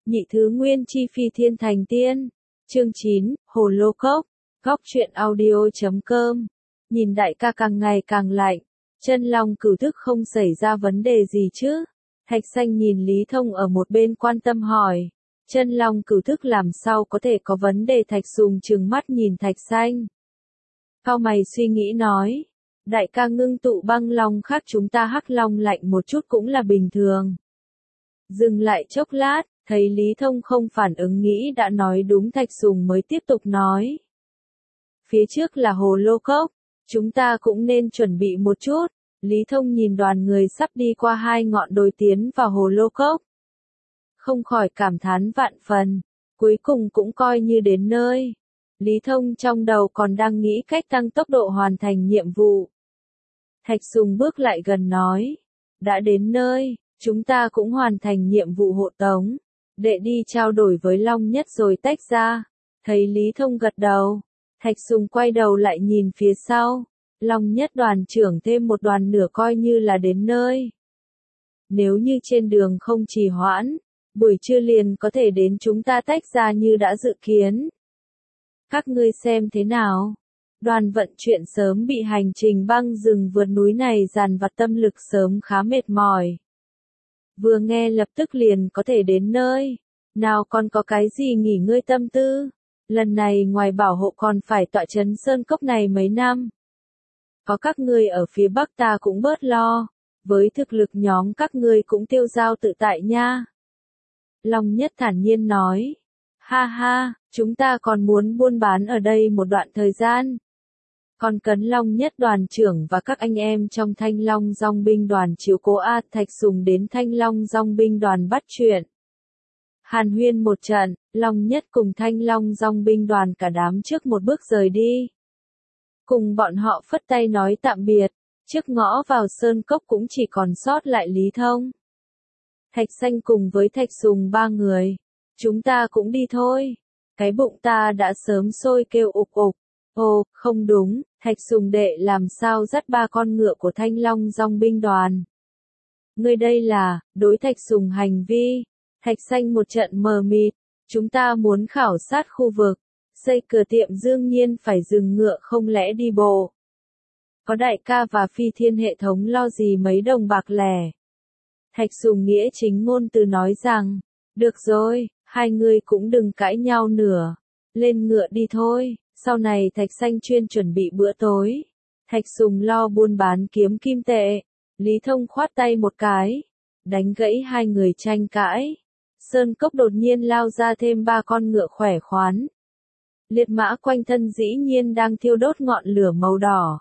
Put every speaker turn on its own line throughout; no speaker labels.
Nhị thứ nguyên chi phi thiên thành tiên. Chương 9, Hồ Lô Cốc. Góc truyện audio.com. Nhìn đại ca càng ngày càng lạnh. Chân Long Cửu thức không xảy ra vấn đề gì chứ? Thạch Xanh nhìn Lý Thông ở một bên quan tâm hỏi. Chân Long Cửu thức làm sao có thể có vấn đề? Thạch Sùng trừng mắt nhìn Thạch Xanh. Cau mày suy nghĩ nói. Đại ca ngưng tụ băng long khác chúng ta hắc long lạnh một chút cũng là bình thường. Dừng lại chốc lát, thấy Lý Thông không phản ứng nghĩ đã nói đúng, Thạch Sùng mới tiếp tục nói. Phía trước là Hồ Lô Cốc, chúng ta cũng nên chuẩn bị một chút. Lý Thông nhìn đoàn người sắp đi qua hai ngọn đồi tiến vào Hồ Lô Cốc. Không khỏi cảm thán vạn phần, cuối cùng cũng coi như đến nơi. Lý Thông trong đầu còn đang nghĩ cách tăng tốc độ hoàn thành nhiệm vụ. Thạch Sùng bước lại gần nói, đã đến nơi, chúng ta cũng hoàn thành nhiệm vụ hộ tống. Đệ đi trao đổi với Long Nhất rồi tách ra. Thấy Lý Thông gật đầu, Thạch Sùng quay đầu lại nhìn phía sau. Long Nhất đoàn trưởng thêm một đoàn nửa coi như là đến nơi. Nếu như trên đường không trì hoãn, buổi trưa liền có thể đến, chúng ta tách ra như đã dự kiến. Các ngươi xem thế nào? Đoàn vận chuyển sớm bị hành trình băng rừng vượt núi này dằn vặt, tâm lực sớm khá mệt mỏi. Vừa nghe lập tức liền có thể đến nơi, nào còn có cái gì nghỉ ngơi tâm tư. Lần này ngoài bảo hộ còn phải tọa trấn Sơn Cốc này mấy năm. Có các ngươi ở phía Bắc ta cũng bớt lo, với thực lực nhóm các ngươi cũng tiêu dao tự tại nha. Long Nhất thản nhiên nói, ha ha, chúng ta còn muốn buôn bán ở đây một đoạn thời gian. Còn cần Long Nhất đoàn trưởng và các anh em trong Thanh Long Dòng binh đoàn chiếu cố. Thạch Sùng đến Thanh Long Dòng binh đoàn bắt chuyện. Hàn huyên một trận, Long Nhất cùng Thanh Long Dòng binh đoàn cả đám trước một bước rời đi. Cùng bọn họ phất tay nói tạm biệt, trước ngõ vào Sơn Cốc cũng chỉ còn sót lại Lý Thông. Thạch Xanh cùng với Thạch Sùng ba người, chúng ta cũng đi thôi. Cái bụng ta đã sớm sôi kêu ục ục. Ồ, không đúng, Thạch Sùng đệ làm sao dắt ba con ngựa của Thanh Long Dòng binh đoàn? Ngươi đây là, đối Thạch Sùng hành vi. Thạch Xanh một trận mờ mịt, chúng ta muốn khảo sát khu vực, xây cửa tiệm đương nhiên phải dừng ngựa, không lẽ đi bộ. Có đại ca và phi thiên hệ thống lo gì mấy đồng bạc lẻ. Thạch Sùng nghĩa chính ngôn từ nói rằng, được rồi, hai người cũng đừng cãi nhau nữa, lên ngựa đi thôi. Sau này Thạch Xanh chuyên chuẩn bị bữa tối. Thạch Sùng lo buôn bán kiếm kim tệ. Lý Thông khoát tay một cái, đánh gãy hai người tranh cãi. Sơn Cốc đột nhiên lao ra thêm ba con ngựa khỏe khoắn. Liệt mã quanh thân dĩ nhiên đang thiêu đốt ngọn lửa màu đỏ.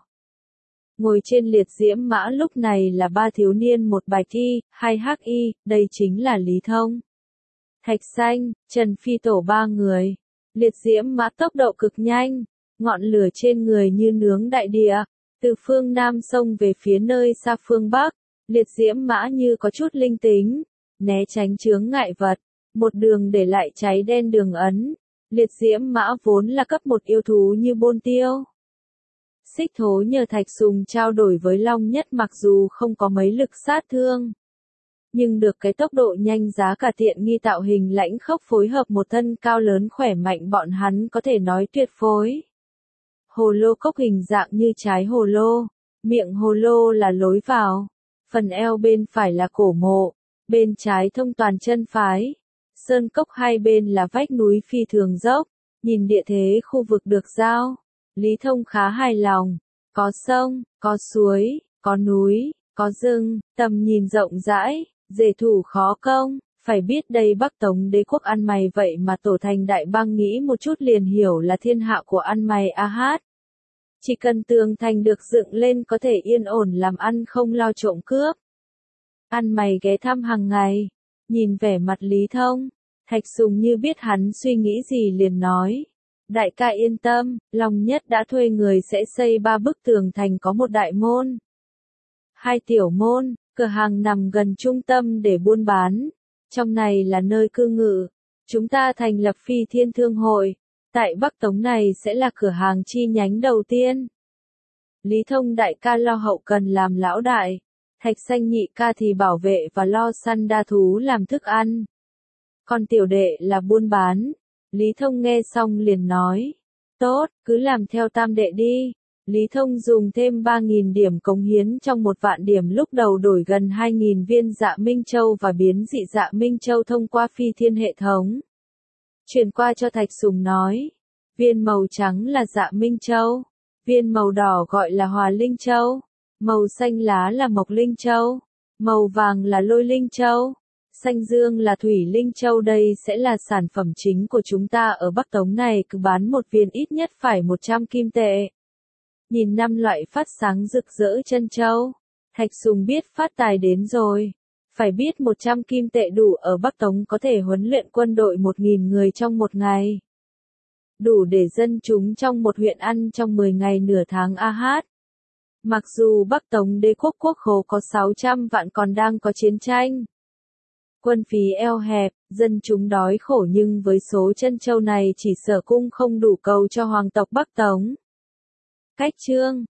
Ngồi trên liệt diễm mã lúc này là ba thiếu niên, một bạch y, hai hắc y, đây chính là Lý Thông, Thạch Xanh, Trần Phi Tổ ba người. Liệt diễm mã tốc độ cực nhanh, ngọn lửa trên người như nướng đại địa, từ phương Nam xông về phía nơi xa phương Bắc. Liệt diễm mã như có chút linh tính, né tránh chướng ngại vật, một đường để lại cháy đen đường ấn. Liệt diễm mã vốn là cấp một yêu thú như Bôn Tiêu. Xích Thố nhờ Thạch Sùng trao đổi với Long Nhất, mặc dù không có mấy lực sát thương, nhưng được cái tốc độ nhanh, giá cả tiện nghi, tạo hình lãnh khốc phối hợp một thân cao lớn khỏe mạnh, bọn hắn có thể nói tuyệt phối. Hồ lô cốc hình dạng như trái hồ lô, miệng hồ lô là lối vào, phần eo bên phải là cổ mộ, bên trái thông toàn chân phái. Sơn cốc hai bên là vách núi phi thường dốc, nhìn địa thế khu vực được giao, Lý Thông khá hài lòng, có sông, có suối, có núi, có rừng, tầm nhìn rộng rãi. Dễ thủ khó công, phải biết đây Bắc Tống đế quốc ăn mày, vậy mà tổ thành Đại Bang nghĩ một chút liền hiểu là thiên hạ của ăn mày hát. Chỉ cần tường thành được dựng lên có thể yên ổn làm ăn, không lo trộm cướp. Ăn mày ghé thăm hàng ngày, nhìn vẻ mặt Lý Thông, Thạch Sùng như biết hắn suy nghĩ gì liền nói. Đại ca yên tâm, Long Nhất đã thuê người sẽ xây 3 bức tường thành, có một đại môn, 2 tiểu môn. Cửa hàng nằm gần trung tâm để buôn bán. Trong này là nơi cư ngụ. Chúng ta thành lập Phi Thiên Thương hội. Tại Bắc Tống này sẽ là cửa hàng chi nhánh đầu tiên. Lý Thông đại ca lo hậu cần làm lão đại. Thạch Xanh nhị ca thì bảo vệ và lo săn đa thú làm thức ăn. Còn tiểu đệ là buôn bán. Lý Thông nghe xong liền nói. Tốt, cứ làm theo tam đệ đi. Lý Thông dùng thêm 3.000 điểm cống hiến trong 1.000.000 điểm lúc đầu đổi gần 2.000 viên Dạ Minh Châu và biến dị Dạ Minh Châu thông qua phi thiên hệ thống. Chuyển qua cho Thạch Sùng nói. Viên màu trắng là Dạ Minh Châu. Viên màu đỏ gọi là Hòa Linh Châu. Màu xanh lá là Mộc Linh Châu. Màu vàng là Lôi Linh Châu. Xanh dương là Thủy Linh Châu. Đây sẽ là sản phẩm chính của chúng ta ở Bắc Tống này, cứ bán một viên ít nhất phải 100 kim tệ. Nhìn 5 loại phát sáng rực rỡ chân châu, Thạch Sùng biết phát tài đến rồi. Phải biết 100 kim tệ đủ ở Bắc Tống có thể huấn luyện quân đội 1.000 người trong một ngày. Đủ để dân chúng trong một huyện ăn trong 10 ngày nửa tháng AH. Mặc dù Bắc Tống đế quốc quốc khố có 600 vạn còn đang có chiến tranh. Quân phí eo hẹp, dân chúng đói khổ nhưng với số chân châu này chỉ sợ cung không đủ cầu cho hoàng tộc Bắc Tống. Cách chương